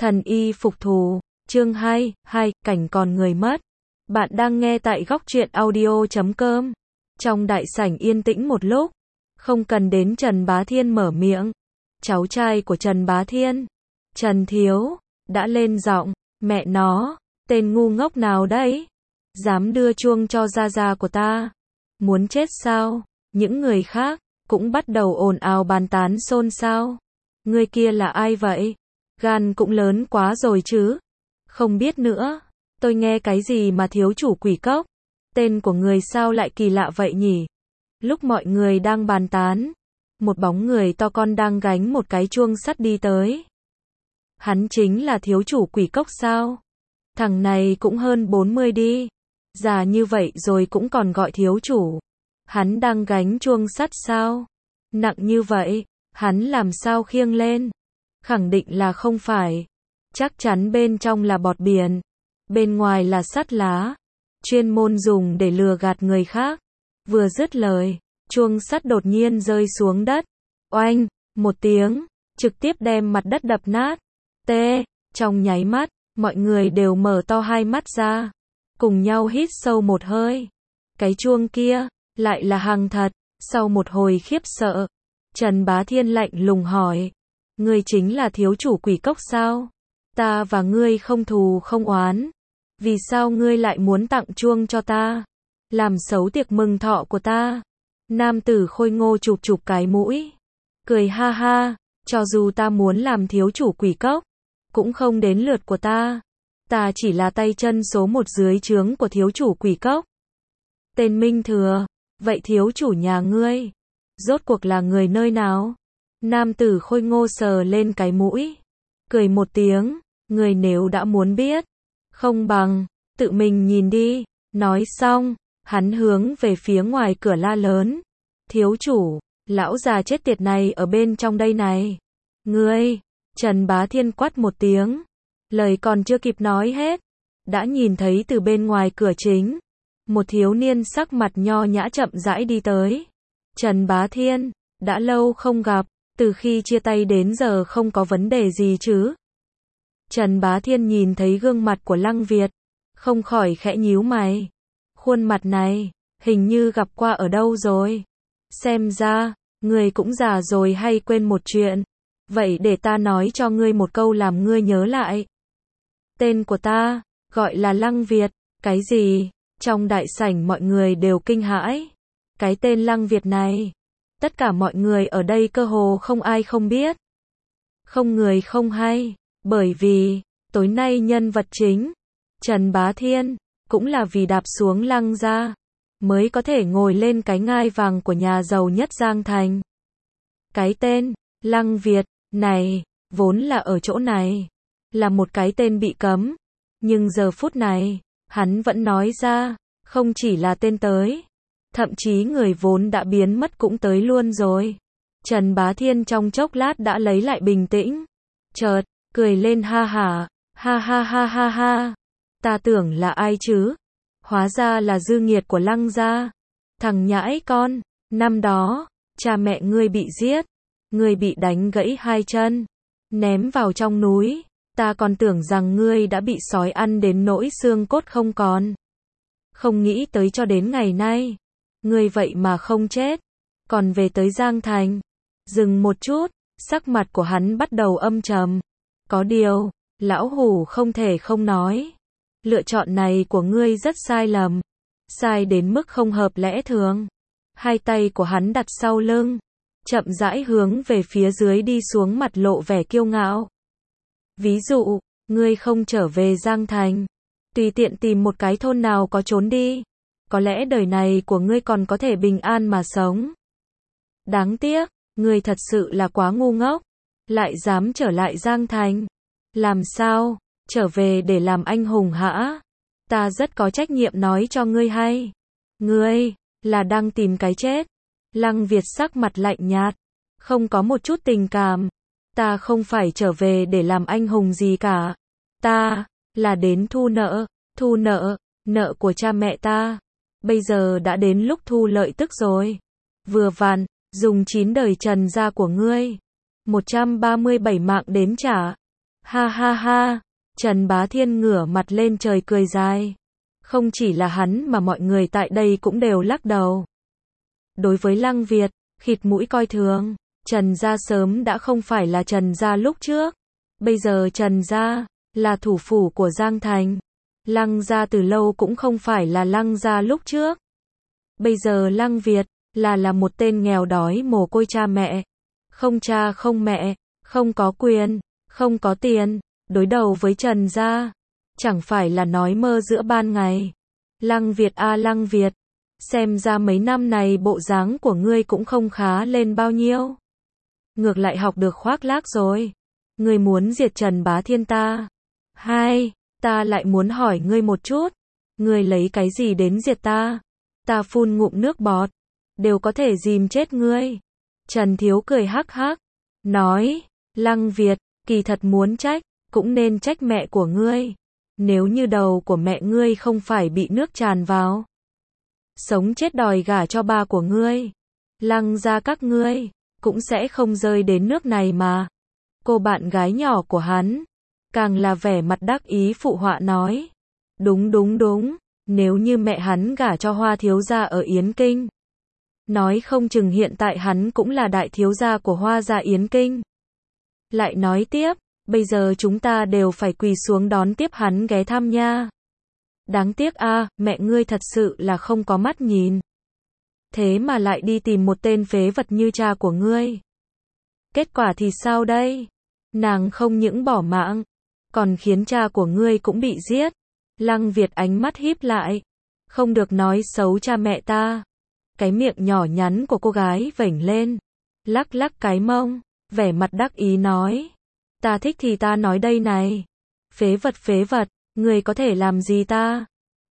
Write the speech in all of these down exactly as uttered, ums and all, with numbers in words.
Thần y phục thù, chương hai, hai, cảnh còn người mất. Bạn đang nghe tại góc truyện audio chấm com. Trong đại sảnh yên tĩnh một lúc, không cần đến Trần Bá Thiên mở miệng. Cháu trai của Trần Bá Thiên, Trần Thiếu, đã lên giọng, mẹ nó, tên ngu ngốc nào đấy? Dám đưa chuông cho gia gia của ta? Muốn chết sao? Những người khác cũng bắt đầu ồn ào bàn tán xôn xao. Người kia là ai vậy? Gan cũng lớn quá rồi chứ. Không biết nữa. Tôi nghe cái gì mà thiếu chủ quỷ cốc? Tên của người sao lại kỳ lạ vậy nhỉ? Lúc mọi người đang bàn tán, một bóng người to con đang gánh một cái chuông sắt đi tới. Hắn chính là thiếu chủ quỷ cốc sao? Thằng này cũng hơn bốn mươi đi. Già như vậy rồi cũng còn gọi thiếu chủ. Hắn đang gánh chuông sắt sao? Nặng như vậy, hắn làm sao khiêng lên? Khẳng định là không phải. Chắc chắn bên trong là bọt biển, bên ngoài là sắt lá, chuyên môn dùng để lừa gạt người khác. Vừa dứt lời, chuông sắt đột nhiên rơi xuống đất. Oanh, một tiếng, trực tiếp đem mặt đất đập nát. Tê, trong nháy mắt, mọi người đều mở to hai mắt ra, cùng nhau hít sâu một hơi. Cái chuông kia, lại là hàng thật. Sau một hồi khiếp sợ, Trần Bá Thiên lạnh lùng hỏi, ngươi chính là thiếu chủ quỷ cốc sao? Ta và ngươi không thù không oán. Vì sao ngươi lại muốn tặng chuông cho ta? Làm xấu tiệc mừng thọ của ta. Nam tử khôi ngô chụp chụp cái mũi, cười ha ha, cho dù ta muốn làm thiếu chủ quỷ cốc, cũng không đến lượt của ta. Ta chỉ là tay chân số một dưới trướng của thiếu chủ quỷ cốc. Tên Minh Thừa, vậy thiếu chủ nhà ngươi, rốt cuộc là người nơi nào? Nam tử khôi ngô sờ lên cái mũi, cười một tiếng, người nếu đã muốn biết, không bằng tự mình nhìn đi. Nói xong, hắn hướng về phía ngoài cửa la lớn, thiếu chủ, lão già chết tiệt này ở bên trong đây này. Ngươi, Trần Bá Thiên quát một tiếng, lời còn chưa kịp nói hết, đã nhìn thấy từ bên ngoài cửa chính, một thiếu niên sắc mặt nho nhã chậm rãi đi tới. Trần Bá Thiên, đã lâu không gặp, từ khi chia tay đến giờ không có vấn đề gì chứ? Trần Bá Thiên nhìn thấy gương mặt của Lăng Việt, không khỏi khẽ nhíu mày. Khuôn mặt này, hình như gặp qua ở đâu rồi. Xem ra, ngươi cũng già rồi hay quên một chuyện. Vậy để ta nói cho ngươi một câu làm ngươi nhớ lại. Tên của ta, gọi là Lăng Việt. Cái gì? Trong đại sảnh mọi người đều kinh hãi. Cái tên Lăng Việt này, tất cả mọi người ở đây cơ hồ không ai không biết. Không người không hay, bởi vì, tối nay nhân vật chính, Trần Bá Thiên, cũng là vì đạp xuống Lăng gia, mới có thể ngồi lên cái ngai vàng của nhà giàu nhất Giang Thành. Cái tên, Lăng Việt, này, vốn là ở chỗ này, là một cái tên bị cấm, nhưng giờ phút này, hắn vẫn nói ra, không chỉ là tên tới, thậm chí người vốn đã biến mất cũng tới luôn rồi. Trần Bá Thiên trong chốc lát đã lấy lại bình tĩnh, chợt, cười lên ha hả, ha ha ha ha ha, ta tưởng là ai chứ? Hóa ra là dư nghiệt của Lăng gia. Thằng nhãi con, năm đó, cha mẹ ngươi bị giết, ngươi bị đánh gãy hai chân, ném vào trong núi, ta còn tưởng rằng ngươi đã bị sói ăn đến nỗi xương cốt không còn. Không nghĩ tới cho đến ngày nay, ngươi vậy mà không chết, còn về tới Giang Thành. Dừng một chút, sắc mặt của hắn bắt đầu âm trầm. Có điều, lão hủ không thể không nói. Lựa chọn này của ngươi rất sai lầm. Sai đến mức không hợp lẽ thường. Hai tay của hắn đặt sau lưng, chậm rãi hướng về phía dưới đi xuống, mặt lộ vẻ kiêu ngạo. Ví dụ, ngươi không trở về Giang Thành, tùy tiện tìm một cái thôn nào có trốn đi, có lẽ đời này của ngươi còn có thể bình an mà sống. Đáng tiếc, ngươi thật sự là quá ngu ngốc, lại dám trở lại Giang Thành. Làm sao? Trở về để làm anh hùng hả? Ta rất có trách nhiệm nói cho ngươi hay. Ngươi, là đang tìm cái chết. Lăng Việt sắc mặt lạnh nhạt, không có một chút tình cảm. Ta không phải trở về để làm anh hùng gì cả. Ta, là đến thu nợ, thu nợ, nợ của cha mẹ ta. Bây giờ đã đến lúc thu lợi tức rồi. Vừa vặn, dùng chín đời Trần gia của ngươi, một trăm ba mươi bảy mạng đến trả. Ha ha ha, Trần Bá Thiên ngửa mặt lên trời cười dài. Không chỉ là hắn mà mọi người tại đây cũng đều lắc đầu. Đối với Lăng Việt, khịt mũi coi thường, Trần gia sớm đã không phải là Trần gia lúc trước. Bây giờ Trần gia là thủ phủ của Giang Thành. Lăng gia từ lâu cũng không phải là Lăng gia lúc trước. Bây giờ Lăng Việt là là một tên nghèo đói mồ côi cha mẹ. Không cha không mẹ, không có quyền, không có tiền, đối đầu với Trần gia, chẳng phải là nói mơ giữa ban ngày. Lăng Việt a Lăng Việt, xem ra mấy năm này bộ dáng của ngươi cũng không khá lên bao nhiêu. Ngược lại học được khoác lác rồi. Ngươi muốn diệt Trần Bá Thiên ta. Hai, ta lại muốn hỏi ngươi một chút. Ngươi lấy cái gì đến diệt ta? Ta phun ngụm nước bọt, đều có thể dìm chết ngươi. Trần Thiếu cười hắc hắc, nói, Lăng Việt, kỳ thật muốn trách, cũng nên trách mẹ của ngươi. Nếu như đầu của mẹ ngươi không phải bị nước tràn vào, sống chết đòi gả cho ba của ngươi, Lăng gia các ngươi cũng sẽ không rơi đến nước này mà. Cô bạn gái nhỏ của hắn càng là vẻ mặt đắc ý phụ họa nói, đúng đúng đúng, nếu như mẹ hắn gả cho Hoa thiếu gia ở Yến Kinh, nói không chừng hiện tại hắn cũng là đại thiếu gia của Hoa gia Yến Kinh. Lại nói tiếp, bây giờ chúng ta đều phải quỳ xuống đón tiếp hắn ghé thăm nha. Đáng tiếc a, mẹ ngươi thật sự là không có mắt nhìn. Thế mà lại đi tìm một tên phế vật như cha của ngươi. Kết quả thì sao đây? Nàng không những bỏ mạng, còn khiến cha của ngươi cũng bị giết. Lăng Việt ánh mắt híp lại, không được nói xấu cha mẹ ta. Cái miệng nhỏ nhắn của cô gái vểnh lên, lắc lắc cái mông, vẻ mặt đắc ý nói, ta thích thì ta nói đây này. Phế vật phế vật, ngươi có thể làm gì ta?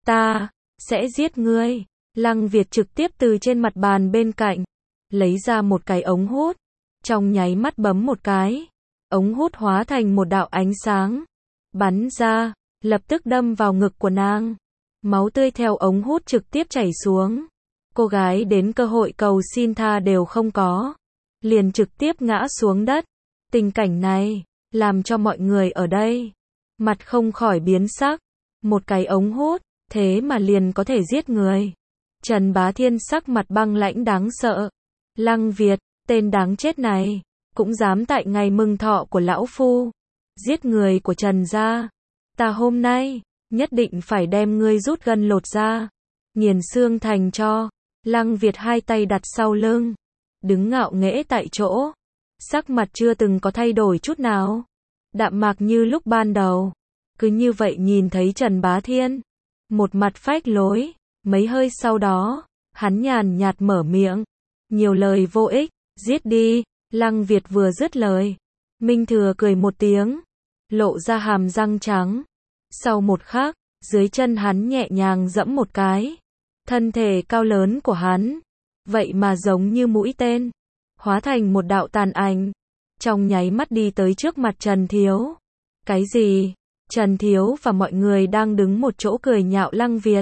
Ta sẽ giết ngươi. Lăng Việt trực tiếp từ trên mặt bàn bên cạnh lấy ra một cái ống hút, trong nháy mắt bấm một cái, ống hút hóa thành một đạo ánh sáng, bắn ra, lập tức đâm vào ngực của nàng. Máu tươi theo ống hút trực tiếp chảy xuống. Cô gái đến cơ hội cầu xin tha đều không có, liền trực tiếp ngã xuống đất. Tình cảnh này làm cho mọi người ở đây mặt không khỏi biến sắc. Một cái ống hút, thế mà liền có thể giết người. Trần Bá Thiên sắc mặt băng lãnh đáng sợ. Lăng Việt, tên đáng chết này, cũng dám tại ngày mừng thọ của lão phu giết người của Trần gia. Ta hôm nay nhất định phải đem ngươi rút gân lột ra, nghiền xương thành tro. Lăng Việt hai tay đặt sau lưng, đứng ngạo nghễ tại chỗ, sắc mặt chưa từng có thay đổi chút nào, đạm mạc như lúc ban đầu. Cứ như vậy nhìn thấy Trần Bá Thiên, một mặt phách lối. Mấy hơi sau đó, hắn nhàn nhạt mở miệng, nhiều lời vô ích, giết đi. Lăng Việt vừa dứt lời, Minh Thừa cười một tiếng, lộ ra hàm răng trắng. Sau một khắc, dưới chân hắn nhẹ nhàng giẫm một cái, thân thể cao lớn của hắn, vậy mà giống như mũi tên, hóa thành một đạo tàn ảnh, trong nháy mắt đi tới trước mặt Trần Thiếu. Cái gì? Trần Thiếu và mọi người đang đứng một chỗ cười nhạo Lăng Việt,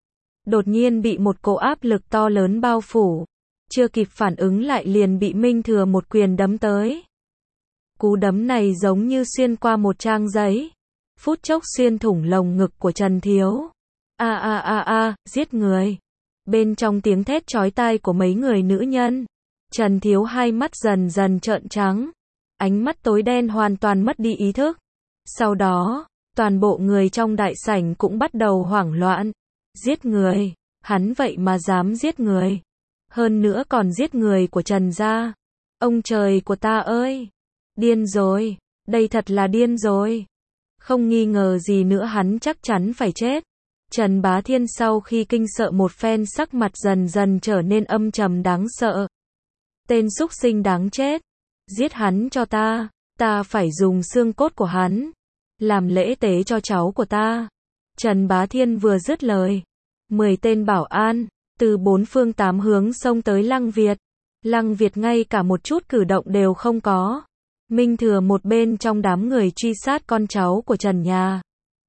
đột nhiên bị một cỗ áp lực to lớn bao phủ, chưa kịp phản ứng lại liền bị Minh Thừa một quyền đấm tới. Cú đấm này giống như xuyên qua một trang giấy, phút chốc xuyên thủng lồng ngực của Trần Thiếu. A a a a, giết người. Bên trong tiếng thét chói tai của mấy người nữ nhân, Trần Thiếu hai mắt dần dần trợn trắng, ánh mắt tối đen hoàn toàn mất đi ý thức. Sau đó, toàn bộ người trong đại sảnh cũng bắt đầu hoảng loạn. Giết người, hắn vậy mà dám giết người, hơn nữa còn giết người của Trần gia. Ông trời của ta ơi, điên rồi, đây thật là điên rồi. Không nghi ngờ gì nữa hắn chắc chắn phải chết. Trần Bá Thiên sau khi kinh sợ một phen sắc mặt dần dần trở nên âm trầm đáng sợ. Tên súc sinh đáng chết, giết hắn cho ta, ta phải dùng xương cốt của hắn làm lễ tế cho cháu của ta. Trần Bá Thiên vừa dứt lời, mười tên bảo an từ bốn phương tám hướng xông tới Lăng Việt. Lăng Việt ngay cả một chút cử động đều không có. Minh Thừa một bên trong đám người truy sát con cháu của Trần nhà,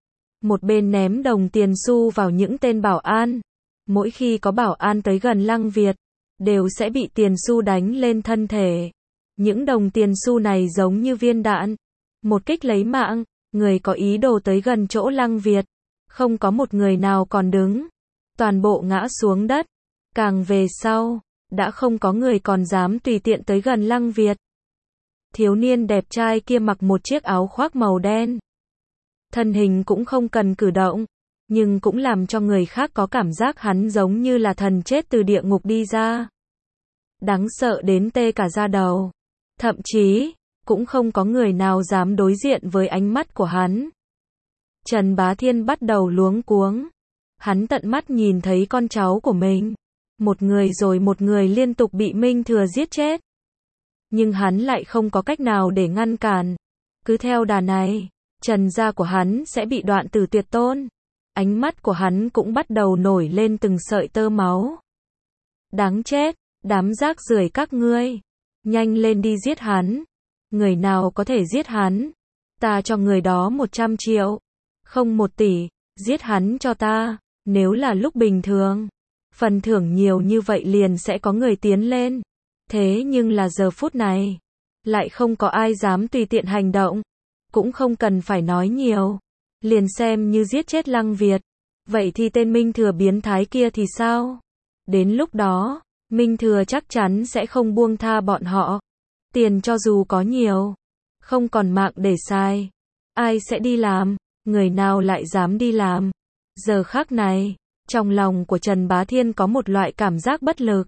một bên ném đồng tiền xu vào những tên bảo an. Mỗi khi có bảo an tới gần Lăng Việt, đều sẽ bị tiền xu đánh lên thân thể. Những đồng tiền xu này giống như viên đạn, Một kích lấy mạng, người có ý đồ tới gần chỗ Lăng Việt. Không có một người nào còn đứng. Toàn bộ ngã xuống đất. Càng về sau, đã không có người còn dám tùy tiện tới gần Lăng Việt. Thiếu niên đẹp trai kia mặc một chiếc áo khoác màu đen. Thân hình cũng không cần cử động, nhưng cũng làm cho người khác có cảm giác hắn giống như là thần chết từ địa ngục đi ra. Đáng sợ đến tê cả da đầu. Thậm chí, cũng không có người nào dám đối diện với ánh mắt của hắn. Trần Bá Thiên bắt đầu luống cuống. Hắn tận mắt nhìn thấy con cháu của mình. Một người rồi một người liên tục bị Minh Thừa giết chết. Nhưng hắn lại không có cách nào để ngăn cản. Cứ theo đà này, Trần gia của hắn sẽ bị đoạn tử tuyệt tôn. Ánh mắt của hắn cũng bắt đầu nổi lên từng sợi tơ máu. Đáng chết, đám rác rưởi các ngươi. Nhanh lên đi giết hắn. Người nào có thể giết hắn? Ta cho người đó một trăm triệu. Không một tỷ, giết hắn cho ta. Nếu là lúc bình thường, phần thưởng nhiều như vậy liền sẽ có người tiến lên. Thế nhưng là giờ phút này, lại không có ai dám tùy tiện hành động. Cũng không cần phải nói nhiều. Liền xem như giết chết Lăng Việt. Vậy thì tên Minh Thừa biến thái kia thì sao? Đến lúc đó, Minh Thừa chắc chắn sẽ không buông tha bọn họ. Tiền cho dù có nhiều, không còn mạng để xài. Ai sẽ đi làm? Người nào lại dám đi làm? Giờ khắc này, trong lòng của Trần Bá Thiên có một loại cảm giác bất lực.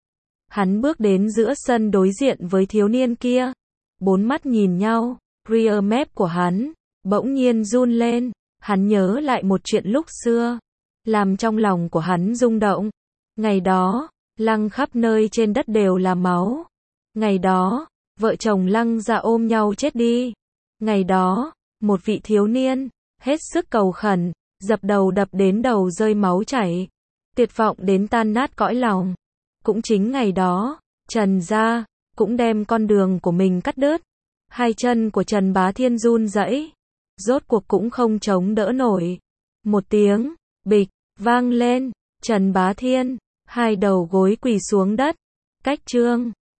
Hắn bước đến giữa sân đối diện với thiếu niên kia. Bốn mắt nhìn nhau, rear map của hắn bỗng nhiên run lên. Hắn nhớ lại một chuyện lúc xưa, làm trong lòng của hắn rung động. Ngày đó, Lăng khắp nơi trên đất đều là máu. Ngày đó, vợ chồng Lăng gia ôm nhau chết đi. Ngày đó, một vị thiếu niên, hết sức cầu khẩn, dập đầu đập đến đầu rơi máu chảy. Tuyệt vọng đến tan nát cõi lòng. Cũng chính ngày đó, Trần gia cũng đem con đường của mình cắt đứt. Hai chân của Trần Bá Thiên run rẩy, rốt cuộc cũng không chống đỡ nổi. Một tiếng bịch vang lên, Trần Bá Thiên hai đầu gối quỳ xuống đất. Cách chương